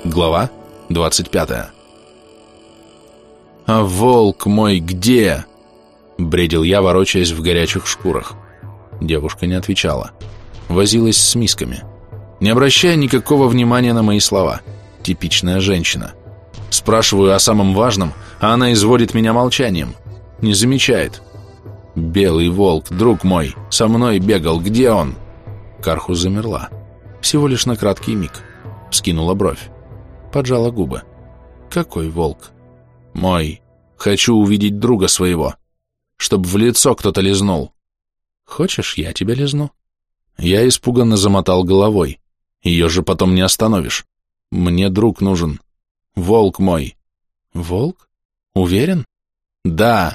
Глава 25. «А волк мой где?» — бредил я, ворочаясь в горячих шкурах. Девушка не отвечала. Возилась с мисками, не обращая никакого внимания на мои слова. Типичная женщина. Спрашиваю о самом важном, а она изводит меня молчанием. Не замечает. «Белый волк, друг мой, со мной бегал, где он?» Карху замерла. Всего лишь на краткий миг. Вскинула бровь. Поджала губы. «Какой волк?» «Мой. Хочу увидеть друга своего. Чтоб в лицо кто-то лизнул». «Хочешь, я тебя лизну?» Я испуганно замотал головой. Ее же потом не остановишь. Мне друг нужен. Волк мой. Волк? Уверен? Да.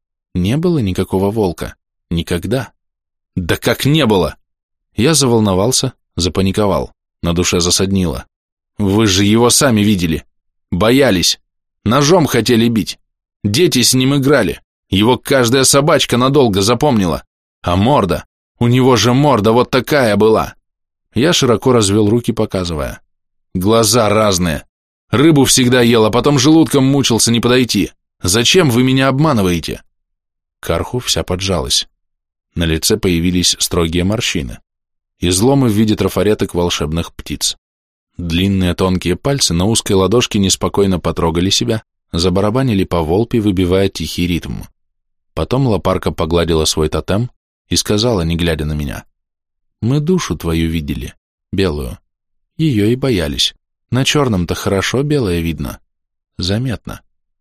Не было никакого волка. Никогда. Да как не было? Я заволновался, запаниковал. На душе засаднило. Вы же его сами видели. Боялись. Ножом хотели бить. Дети с ним играли. Его каждая собачка надолго запомнила. А морда? У него же морда вот такая была. Я широко развел руки, показывая. Глаза разные. Рыбу всегда ел, а потом желудком мучился не подойти. Зачем вы меня обманываете? Карху вся поджалась. На лице появились строгие морщины. Изломы в виде трафареток волшебных птиц. Длинные тонкие пальцы на узкой ладошке неспокойно потрогали себя, забарабанили по волпе, выбивая тихий ритм. Потом лопарка погладила свой тотем и сказала, не глядя на меня: «Мы душу твою видели, белую. Ее и боялись. На черном-то хорошо белое видно. Заметно».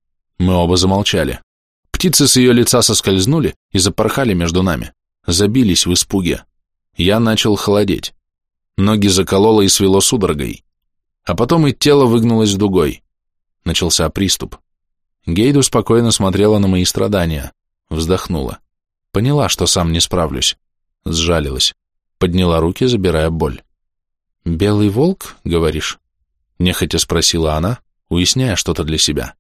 Мы оба замолчали. Птицы с ее лица соскользнули и запорхали между нами. Забились в испуге. Я начал холодеть. Ноги закололо и свело судорогой. А потом и тело выгнулось дугой. Начался приступ. Гейду спокойно смотрела на мои страдания. Вздохнула. Поняла, что сам не справлюсь. Сжалилась. Подняла руки, забирая боль. «Белый волк, говоришь?» Нехотя спросила она, уясняя что-то для себя.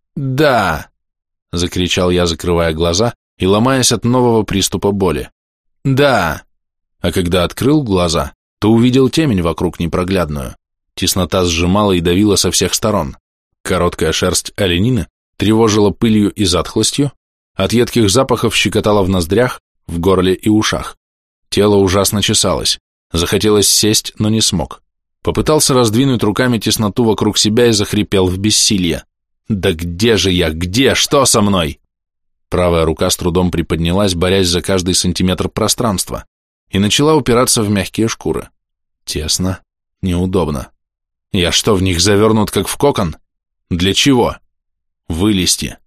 «Да!» — закричал я, закрывая глаза и ломаясь от нового приступа боли. «Да!» А когда открыл глаза, то увидел темень вокруг непроглядную. Теснота сжимала и давила со всех сторон. Короткая шерсть оленины тревожила пылью и затхлостью, от едких запахов щекотала в ноздрях, в горле и ушах. Тело ужасно чесалось. Захотелось сесть, но не смог. Попытался раздвинуть руками тесноту вокруг себя и захрипел в бессилье. «Да где же я? Где? Что со мной?» Правая рука с трудом приподнялась, борясь за каждый сантиметр пространства, и начала упираться в мягкие шкуры. Тесно, неудобно. Я что, в них завернут, как в кокон? Для чего? Вылезти.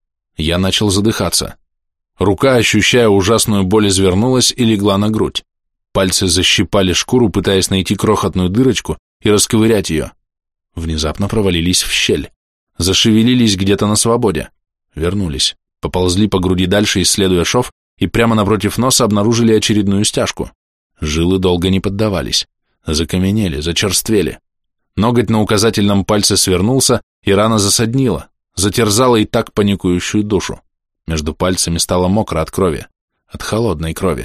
Я начал задыхаться. Рука, ощущая ужасную боль, извернулась и легла на грудь. Пальцы защипали шкуру, пытаясь найти крохотную дырочку и расковырять ее. Внезапно провалились в щель. Зашевелились где-то на свободе. Вернулись. Поползли по груди дальше, исследуя шов, и прямо напротив носа обнаружили очередную стяжку. Жилы долго не поддавались. Закаменели, зачерствели. Ноготь на указательном пальце свернулся, и рана засаднила, затерзала и так паникующую душу. Между пальцами стало мокро от крови, от холодной крови.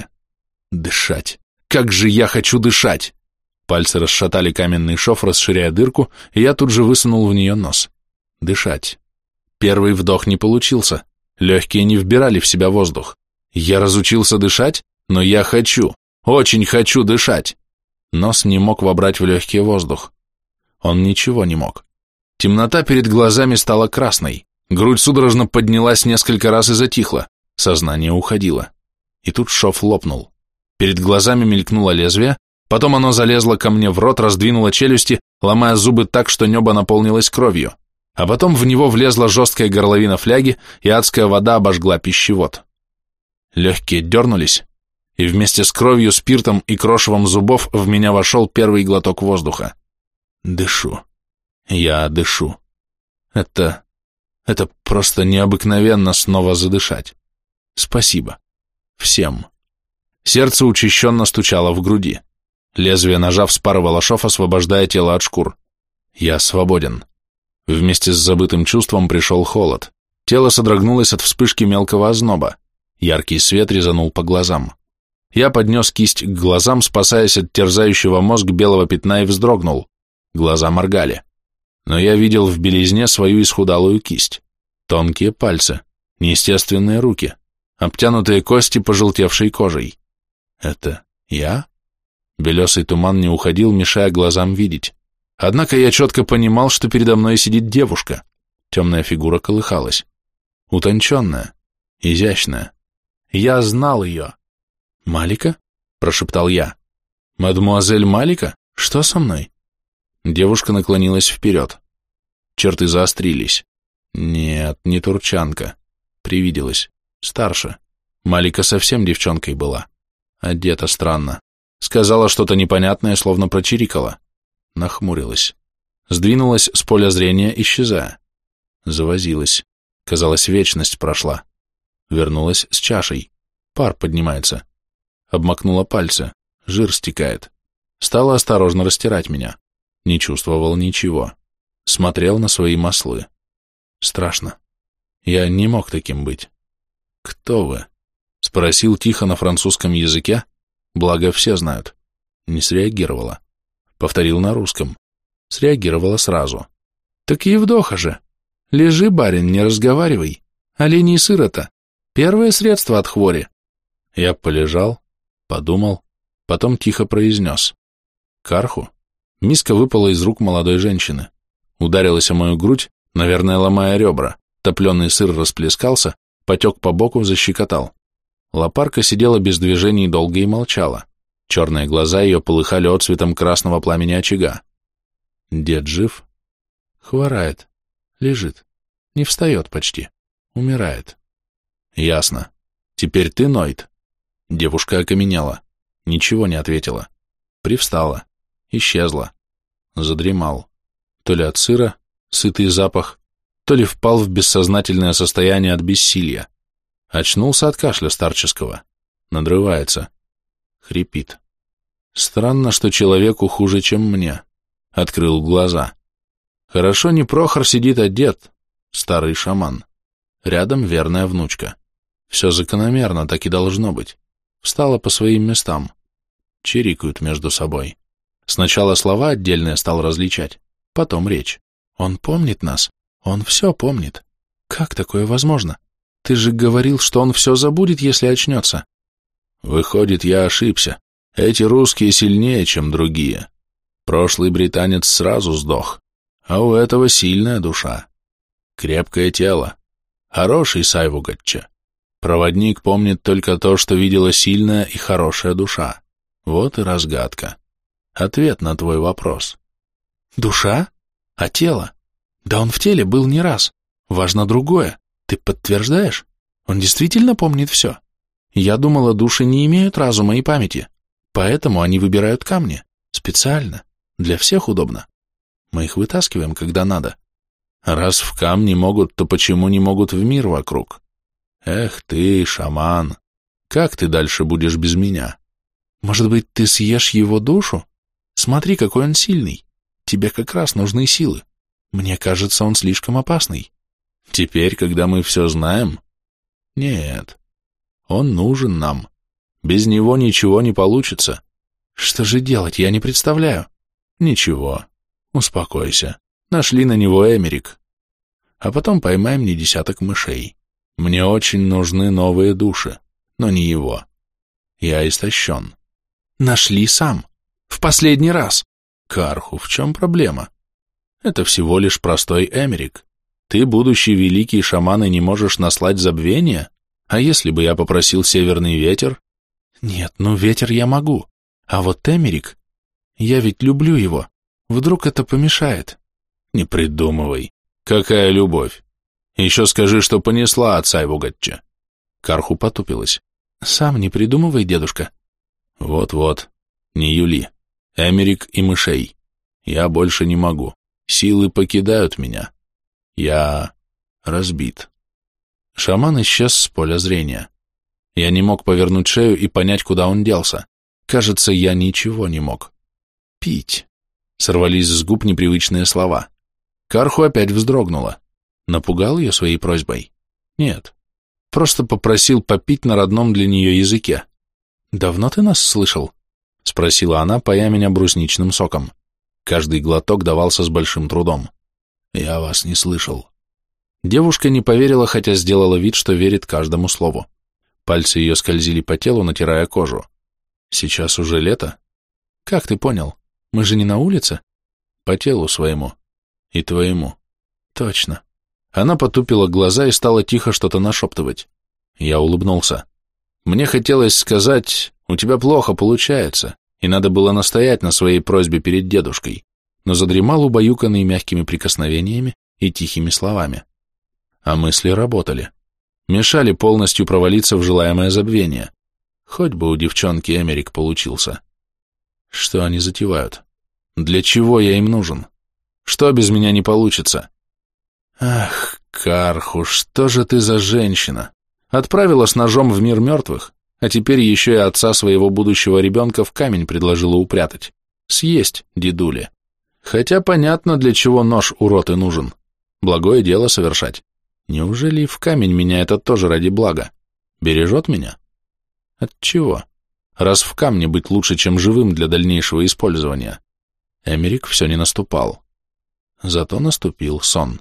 Дышать. Как же я хочу дышать! Пальцы расшатали каменный шов, расширяя дырку, и я тут же высунул в нее нос. Дышать. Первый вдох не получился. Легкие не вбирали в себя воздух. Я разучился дышать, но я хочу, очень хочу дышать. Нос не мог вобрать в легкий воздух. Он ничего не мог. Темнота перед глазами стала красной. Грудь судорожно поднялась несколько раз и затихла. Сознание уходило. И тут шов лопнул. Перед глазами мелькнуло лезвие, потом оно залезло ко мне в рот, раздвинуло челюсти, ломая зубы так, что небо наполнилось кровью. А потом в него влезла жесткая горловина фляги, и адская вода обожгла пищевод. Легкие дернулись, и вместе с кровью, спиртом и крошевом зубов в меня вошел первый глоток воздуха. Дышу. Я дышу. Это просто необыкновенно снова задышать. Спасибо. Всем. Сердце учащенно стучало в груди. Лезвие ножа вспарывало шов, освобождая тело от шкур. Я свободен. Вместе с забытым чувством пришел холод. Тело содрогнулось от вспышки мелкого озноба. Яркий свет резанул по глазам. Я поднес кисть к глазам, спасаясь от терзающего мозг белого пятна, и вздрогнул. Глаза моргали. но я видел в белизне свою исхудалую кисть, тонкие пальцы, неестественные руки, обтянутые кости пожелтевшей кожей. Это я? Белесый туман не уходил, мешая глазам видеть. Однако я четко понимал, что передо мной сидит девушка. Темная фигура колыхалась. Утонченная, изящная. Я знал ее. «Малика?» – прошептал я. «Мадемуазель Малика? Что со мной?» Девушка наклонилась вперед. Черты заострились. Нет, не турчанка. Привиделась. Старше. Малика совсем девчонкой была. Одета странно. Сказала что-то непонятное, словно прочирикала. Нахмурилась. Сдвинулась с поля зрения, исчезая. Завозилась. Казалось, вечность прошла. Вернулась с чашей. Пар поднимается. Обмакнула пальцы. Жир стекает. Стала осторожно растирать меня. Не чувствовал ничего. Смотрел на свои маслы. Страшно. Я не мог таким быть. «Кто вы?» — спросил тихо на французском языке, благо все знают. Не среагировала. Повторил на русском. Среагировала сразу. «Так Евдоха же! Лежи, барин, не разговаривай. Оленей сырота. Первое средство от хвори». Я полежал, подумал, потом тихо произнес. «Карху?» Миска выпала из рук молодой женщины. Ударилась о мою грудь, наверное, ломая ребра. Топленый сыр расплескался, потек по боку, защекотал. Лопарка сидела без движений долго и молчала. Черные глаза ее полыхали отцветом красного пламени очага. Дед жив? Хворает. Лежит. Не встает почти. Умирает. Ясно. Теперь ты, Нойд. Девушка окаменела. Ничего не ответила. Привстала. Исчезла. Задремал. То ли от сыра, сытый запах, то ли впал в бессознательное состояние от бессилия. Очнулся от кашля старческого. Надрывается. Хрипит. Странно, что человеку хуже, чем мне. Открыл глаза. Хорошо не Прохор сидит, а дед, старый шаман. Рядом верная внучка. Все закономерно, так и должно быть. Встала по своим местам. Чирикают между собой. Сначала слова отдельные стал различать, потом речь. Он помнит нас, он все помнит. Как такое возможно? Ты же говорил, что он все забудет, если очнется. Выходит, я ошибся. Эти русские сильнее, чем другие. Прошлый британец сразу сдох, а у этого сильная душа. Крепкое тело. Хороший Сайвугатча. Проводник помнит только то, что видела сильная и хорошая душа. Вот и разгадка. Ответ на твой вопрос. Душа? А тело? Да он в теле был не раз. Важно другое. Ты подтверждаешь? Он действительно помнит все. Я думала, души не имеют разума и памяти, поэтому они выбирают камни. Специально. Для всех удобно. Мы их вытаскиваем, когда надо. Раз в камни могут, то почему не могут в мир вокруг? Эх ты, шаман, как ты дальше будешь без меня? Может быть, ты съешь его душу? Смотри, какой он сильный. Тебе как раз нужны силы. Мне кажется, он слишком опасный. Теперь, когда мы все знаем? Нет. Он нужен нам. Без него ничего не получится. Что же делать, я не представляю. Ничего. Успокойся. Нашли на него Эмерик. А потом поймаем не десяток мышей. Мне очень нужны новые души, но не его. Я истощен. Нашли сам. В последний раз. Карху, в чем проблема? Это всего лишь простой Эмерик. Ты, будущий великий шаман, и не можешь наслать забвение? А если бы я попросил северный ветер? Нет, ну ветер я могу. А вот Эмерик... Я ведь люблю его. Вдруг это помешает? Не придумывай. Какая любовь? Еще скажи, что понесла от Сайвугатча. Карху потупилась. Сам не придумывай, дедушка. Вот-вот. Не юли. Эмерик и мышей. Я больше не могу. Силы покидают меня. Я разбит. Шаман исчез с поля зрения. Я не мог повернуть шею и понять, куда он делся. Кажется, я ничего не мог. Пить. Сорвались с губ непривычные слова. Карху опять вздрогнула. Напугал ее своей просьбой? Нет. Просто попросил попить на родном для нее языке. «Давно ты нас слышал?» — спросила она, поя меня брусничным соком. Каждый глоток давался с большим трудом. Я вас не слышал. Девушка не поверила, хотя сделала вид, что верит каждому слову. Пальцы ее скользили по телу, натирая кожу. Сейчас уже лето? Как ты понял? Мы же не на улице? По телу своему. И твоему. Точно. Она потупила глаза и стала тихо что-то нашептывать. Я улыбнулся. Мне хотелось сказать, у тебя плохо получается, и надо было настоять на своей просьбе перед дедушкой, но задремал убаюканный мягкими прикосновениями и тихими словами. А мысли работали. Мешали полностью провалиться в желаемое забвение. Хоть бы у девчонки Эмерик получился. Что они затевают? Для чего я им нужен? Что без меня не получится? Ах, Карху, что же ты за женщина? Отправила с ножом в мир мертвых, а теперь еще и отца своего будущего ребенка в камень предложила упрятать. Съесть, дедуле. Хотя понятно, для чего нож у роты нужен. Благое дело совершать. Неужели и в камень меня это тоже ради блага? Бережет меня? От чего? Раз в камне быть лучше, чем живым для дальнейшего использования. Эмерик все не наступал. Зато наступил сон.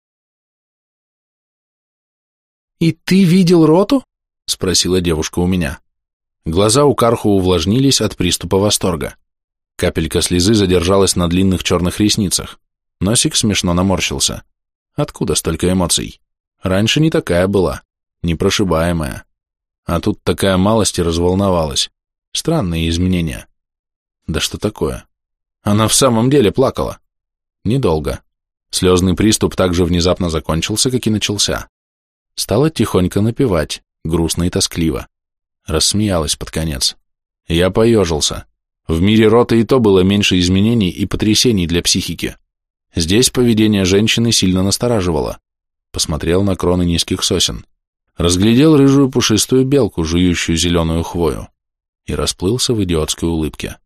«И ты видел роту?» — спросила девушка у меня. Глаза у Карху увлажнились от приступа восторга. Капелька слезы задержалась на длинных черных ресницах. Носик смешно наморщился. Откуда столько эмоций? Раньше не такая была, непрошибаемая. А тут такая малость и разволновалась. Странные изменения. Да что такое? Она в самом деле плакала. Недолго. Слезный приступ так же внезапно закончился, как и начался. Стала тихонько напевать, грустно и тоскливо. Рассмеялась под конец. Я поежился. В мире роты и то было меньше изменений и потрясений для психики. Здесь поведение женщины сильно настораживало. Посмотрел на кроны низких сосен. Разглядел рыжую пушистую белку, жующую зеленую хвою, и расплылся в идиотской улыбке.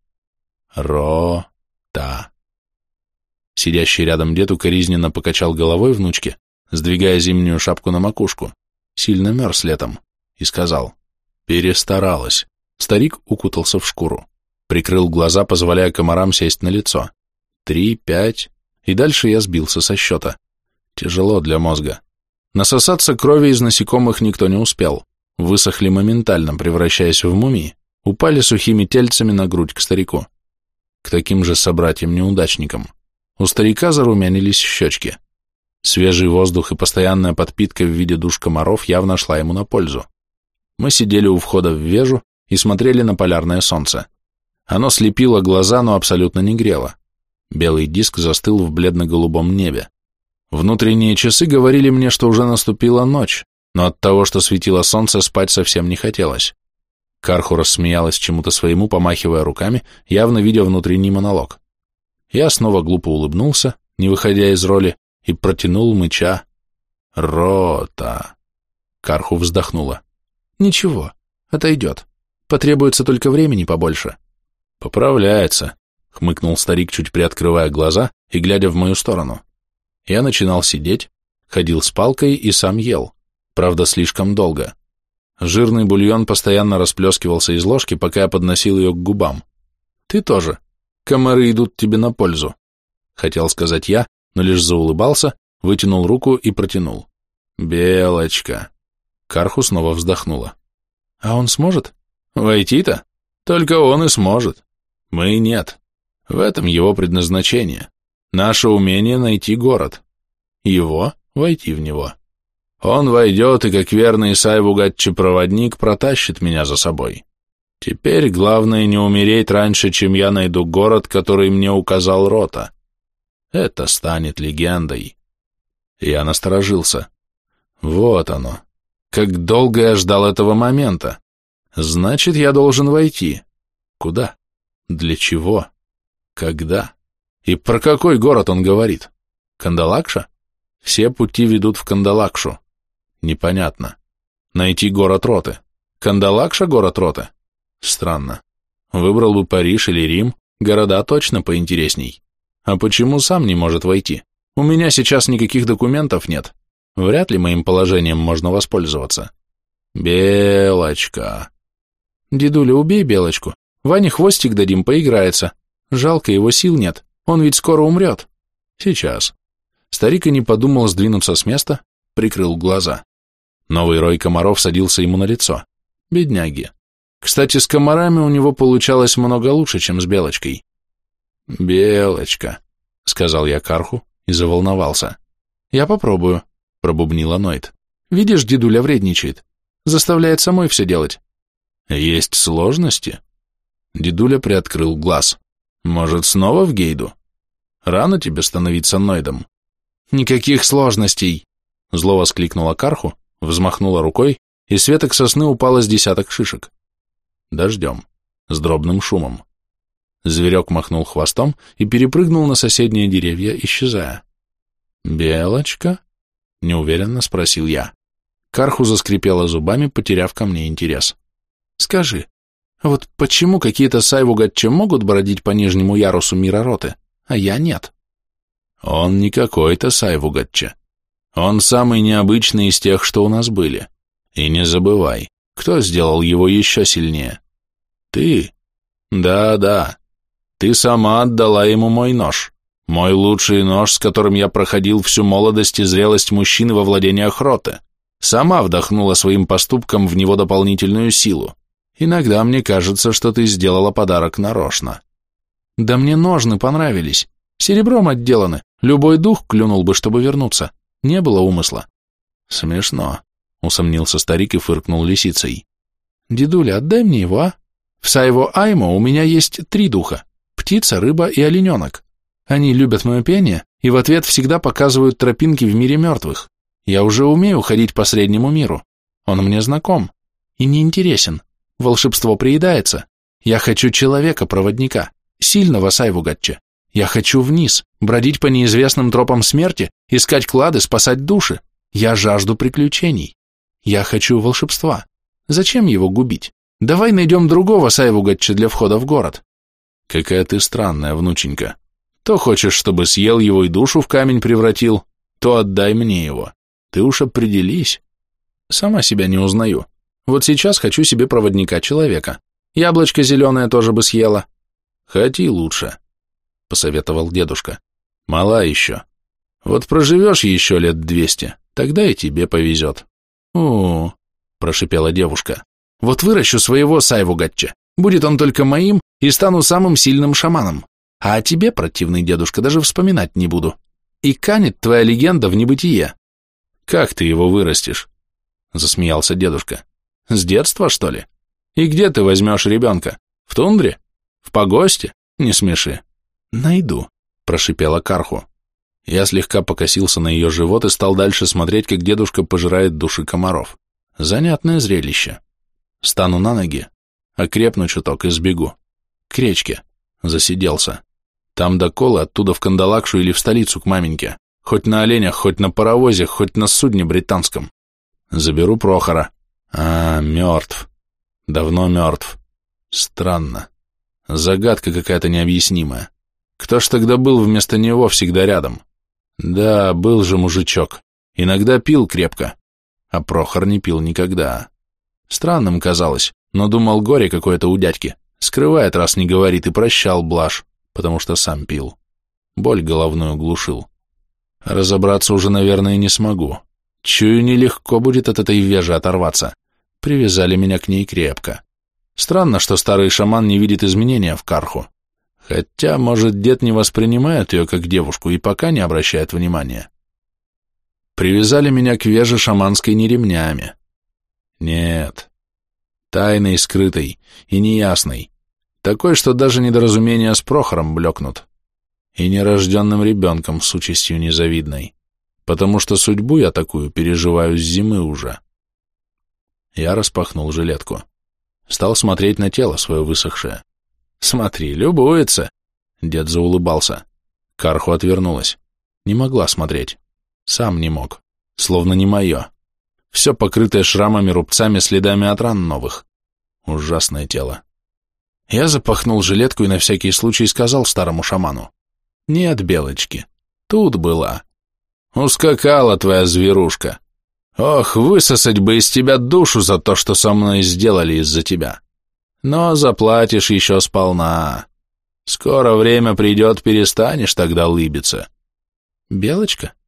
Рота. Сидящий рядом дед укоризненно покачал головой внучке, сдвигая зимнюю шапку на макушку, сильно мерз летом, и сказал: «Перестаралась». Старик укутался в шкуру, прикрыл глаза, позволяя комарам сесть на лицо. 3, 5, и дальше я сбился со счета. Тяжело для мозга. Насосаться крови из насекомых никто не успел, высохли моментально, превращаясь в мумии, упали сухими тельцами на грудь к старику. К таким же собратьям-неудачникам. У старика зарумянились щечки. Свежий воздух и постоянная подпитка в виде душ комаров явно шла ему на пользу. Мы сидели у входа в вежу и смотрели на полярное солнце. Оно слепило глаза, но абсолютно не грело. Белый диск застыл в бледно-голубом небе. Внутренние часы говорили мне, что уже наступила ночь, но от того, что светило солнце, спать совсем не хотелось. Карху рассмеялась чему-то своему, помахивая руками, явно видя внутренний монолог. Я снова глупо улыбнулся, не выходя из роли, и протянул мыча: «Рота». Карху вздохнула. «Ничего, отойдет. Потребуется только времени побольше». «Поправляется», — хмыкнул старик, чуть приоткрывая глаза и глядя в мою сторону. Я начинал сидеть, ходил с палкой и сам ел, правда, слишком долго. Жирный бульон постоянно расплескивался из ложки, пока я подносил ее к губам. «Ты тоже. Комары идут тебе на пользу», — хотел сказать я, но лишь заулыбался, вытянул руку и протянул. «Белочка». Карху снова вздохнула. «А он сможет?» «Войти-то? Только он и сможет. Мы нет. В этом его предназначение. Наше умение найти город. Его — войти в него. Он войдет и, как верный Сайвугатчи-проводник, протащит меня за собой. Теперь главное не умереть раньше, чем я найду город, который мне указал Рота. Это станет легендой». Я насторожился. Вот оно. Как долго я ждал этого момента. Значит, я должен войти. Куда? Для чего? Когда? И про какой город он говорит? Кандалакша? Все пути ведут в Кандалакшу. Непонятно. Найти город Роты. Кандалакша — город Роты? Странно. Выбрал бы Париж или Рим, города точно поинтересней. А почему сам не может войти? У меня сейчас никаких документов нет. Вряд ли моим положением можно воспользоваться. Белочка. Дедуля, убей Белочку. Ване хвостик дадим, поиграется. Жалко, его сил нет. Он ведь скоро умрет. Сейчас. Старик и не подумал сдвинуться с места, прикрыл глаза. Новый рой комаров садился ему на лицо. Бедняги. Кстати, с комарами у него получалось много лучше, чем с Белочкой. «Белочка», — сказал я Карху и заволновался. «Я попробую», — пробубнила Нойд. «Видишь, дедуля вредничает. Заставляет самой все делать». «Есть сложности?» Дедуля приоткрыл глаз. «Может, снова в Гейду? Рано тебе становиться Нойдом». «Никаких сложностей!» Зло воскликнула Карху, взмахнула рукой, и с веток сосны упало с десяток шишек. Дождем, с дробным шумом. Зверек махнул хвостом и перепрыгнул на соседние деревья, исчезая. «Белочка?» — неуверенно спросил я. Карху заскрипела зубами, потеряв ко мне интерес. «Скажи, вот почему какие-то сайвугатчи могут бродить по нижнему ярусу мира роты, а я нет?» «Он не какой-то сайвугатче. Он самый необычный из тех, что у нас были. И не забывай, кто сделал его еще сильнее? Ты. Да-да. Ты сама отдала ему мой нож. Мой лучший нож, с которым я проходил всю молодость и зрелость мужчины во владениях роты. Сама вдохнула своим поступком в него дополнительную силу. Иногда мне кажется, что ты сделала подарок нарочно». «Да мне ножны понравились. Серебром отделаны. Любой дух клюнул бы, чтобы вернуться. Не было умысла». «Смешно», — усомнился старик и фыркнул лисицей. «Дедуля, отдай мне его, а? В Сайво-Аймо у меня есть 3 духа. Птица, рыба и олененок. Они любят мое пение и в ответ всегда показывают тропинки в мире мертвых. Я уже умею ходить по среднему миру. Он мне знаком и не интересен. Волшебство приедается. Я хочу человека-проводника, сильного Сайвугатча. Я хочу вниз, бродить по неизвестным тропам смерти, искать клады, спасать души. Я жажду приключений. Я хочу волшебства. Зачем его губить? Давай найдем другого Сайвугатча для входа в город». «Какая ты странная, внученька. То хочешь, чтобы съел его и душу в камень превратил, то отдай мне его. Ты уж определись». «Сама себя не узнаю. Вот сейчас хочу себе проводника-человека. Яблочко зеленое тоже бы съела». «Хоти лучше», — посоветовал дедушка. «Мала еще. Вот проживешь еще лет 200, тогда и тебе повезет». «О-о-о», прошипела девушка. «Вот выращу своего Сайвугатча. Будет он только моим и стану самым сильным шаманом. А о тебе, противный дедушка, даже вспоминать не буду. И канет твоя легенда в небытие». «Как ты его вырастешь?» — засмеялся дедушка. «С детства, что ли? И где ты возьмешь ребенка? В тундре? В погосте? Не смеши». «Найду», — прошипела Карху. Я слегка покосился на ее живот и стал дальше смотреть, как дедушка пожирает души комаров. Занятное зрелище. Стану на ноги, окрепну чуток и сбегу. К речке. Засиделся. Там до Колы, оттуда в Кандалакшу или в столицу к маменьке. Хоть на оленях, хоть на паровозе, хоть на судне британском. Заберу Прохора. Мертв. Давно мертв. Странно. Загадка какая-то необъяснимая. Кто ж тогда был вместо него всегда рядом? Да, был же мужичок. Иногда пил крепко. А Прохор не пил никогда. Странным казалось, но думал, горе какое-то у дядьки. Скрывает, раз не говорит, и прощал блажь, потому что сам пил. Боль головную глушил. Разобраться уже, наверное, не смогу. Чую, нелегко будет от этой вежи оторваться. Привязали меня к ней крепко. Странно, что старый шаман не видит изменения в Карху. Хотя, может, дед не воспринимает ее как девушку и пока не обращает внимания. Привязали меня к веже шаманской не ремнями. Нет. Тайной, скрытой и неясной. Такой, что даже недоразумения с Прохором блекнут. И нерожденным ребенком с участью незавидной. Потому что судьбу я такую переживаю с зимы уже. Я распахнул жилетку. Стал смотреть на тело свое высохшее. «Смотри, любуется!» Дед заулыбался. Карху отвернулась. Не могла смотреть. Сам не мог. Словно не мое. Все покрытое шрамами, рубцами, следами от ран новых. Ужасное тело. Я запахнул жилетку и на всякий случай сказал старому шаману. «Нет, Белочки, тут была. Ускакала твоя зверушка. Ох, высосать бы из тебя душу за то, что со мной сделали из-за тебя. Но заплатишь еще сполна. Скоро время придет, перестанешь тогда лыбиться». «Белочка?»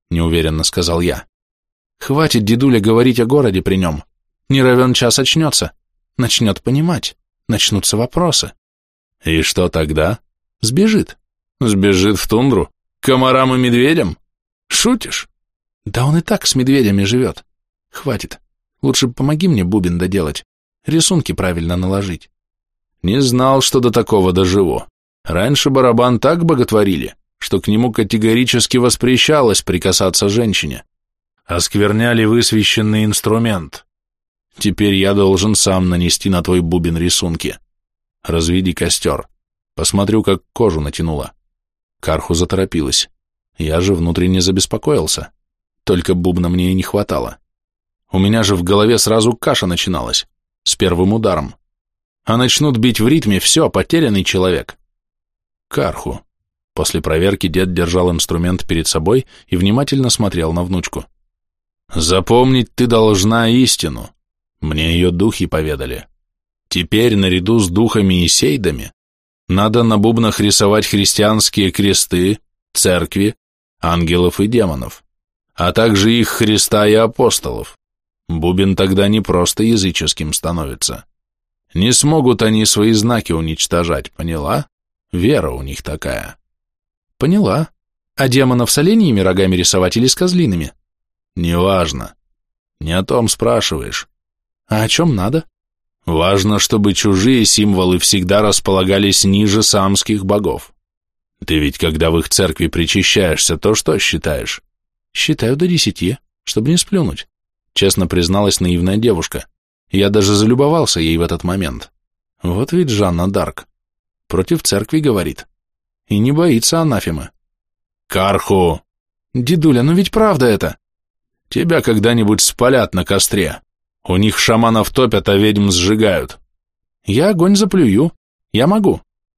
неуверенно сказал я. Хватит, дедуля, говорить о городе при нем. Не равен час очнется. Начнет понимать. Начнутся вопросы. И что тогда? Сбежит. Сбежит в тундру? К комарам и медведям? Шутишь? Да он и так с медведями живет. Хватит. Лучше помоги мне бубен доделать. Рисунки правильно наложить. Не знал, что до такого доживу. Раньше барабан так боготворили, что к нему категорически воспрещалось прикасаться женщине. Оскверняли высвященный инструмент. Теперь я должен сам нанести на твой бубен рисунки. Разведи костер. Посмотрю, как кожу натянула. Карху заторопилась. Я же внутренне забеспокоился. Только бубна мне и не хватало. У меня же в голове сразу каша начиналась. С первым ударом. А начнут бить в ритме, все, потерянный человек. Карху. После проверки дед держал инструмент перед собой и внимательно смотрел на внучку. Запомнить ты должна истину. Мне ее духи поведали. Теперь, наряду с духами и сейдами, надо на бубнах рисовать христианские кресты, церкви, ангелов и демонов, а также их Христа и апостолов. Бубен тогда не просто языческим становится. Не смогут они свои знаки уничтожать, поняла? Вера у них такая. Поняла. А демонов с оленьими рогами рисовать или с козлиными? Неважно. Не о том спрашиваешь. А о чем надо? Важно, чтобы чужие символы всегда располагались ниже самских богов. Ты ведь, когда в их церкви причащаешься, то что считаешь? Считаю до 10, чтобы не сплюнуть, честно призналась наивная девушка. Я даже залюбовался ей в этот момент. Вот ведь Жанна Дарк. Против церкви говорит. И не боится анафемы. Карху! Дедуля, ну ведь правда это. Тебя когда-нибудь спалят на костре. У них шаманов топят, а ведьм сжигают. Я огонь заплюю. Я могу.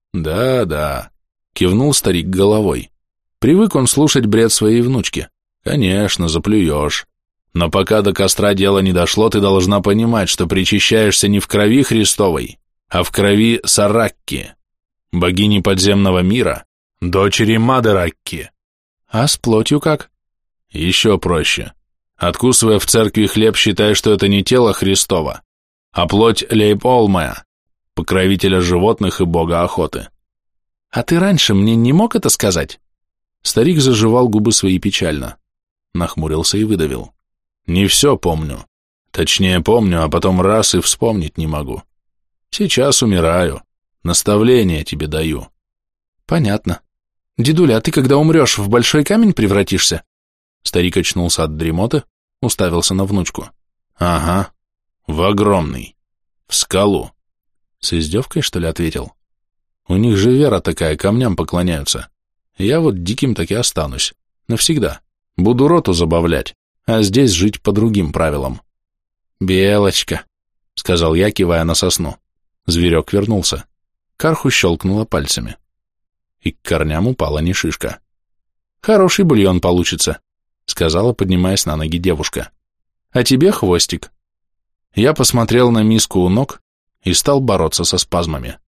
Да, кивнул старик головой. Привык он слушать бред своей внучки. Конечно, заплюешь. Но пока до костра дело не дошло, ты должна понимать, что причащаешься не в крови Христовой, а в крови Саракки, богини подземного мира, дочери Мадеракки. А с плотью как? Еще проще. Откусывая в церкви хлеб, считай, что это не тело Христово, а плоть Лейб-Олмая, покровителя животных и бога охоты. А ты раньше мне не мог это сказать? Старик зажевал губы свои печально, нахмурился и выдавил. Не все помню. Точнее, помню, а потом раз и вспомнить не могу. Сейчас умираю. Наставления тебе даю. Понятно. Дедуля, а ты, когда умрешь, в большой камень превратишься? Старик очнулся от дремоты, уставился на внучку. Ага, в огромный. В скалу. С издевкой, что ли, ответил? У них же вера такая, камням поклоняются. Я вот диким так и останусь. Навсегда. Буду роту забавлять. А здесь жить по другим правилам. «Белочка», — сказал я, кивая на сосну. Зверек вернулся. Карху щелкнула пальцами. И к корням упала не шишка. «Хороший бульон получится», — сказала, поднимаясь на ноги девушка. «А тебе хвостик». Я посмотрел на миску у ног и стал бороться со спазмами.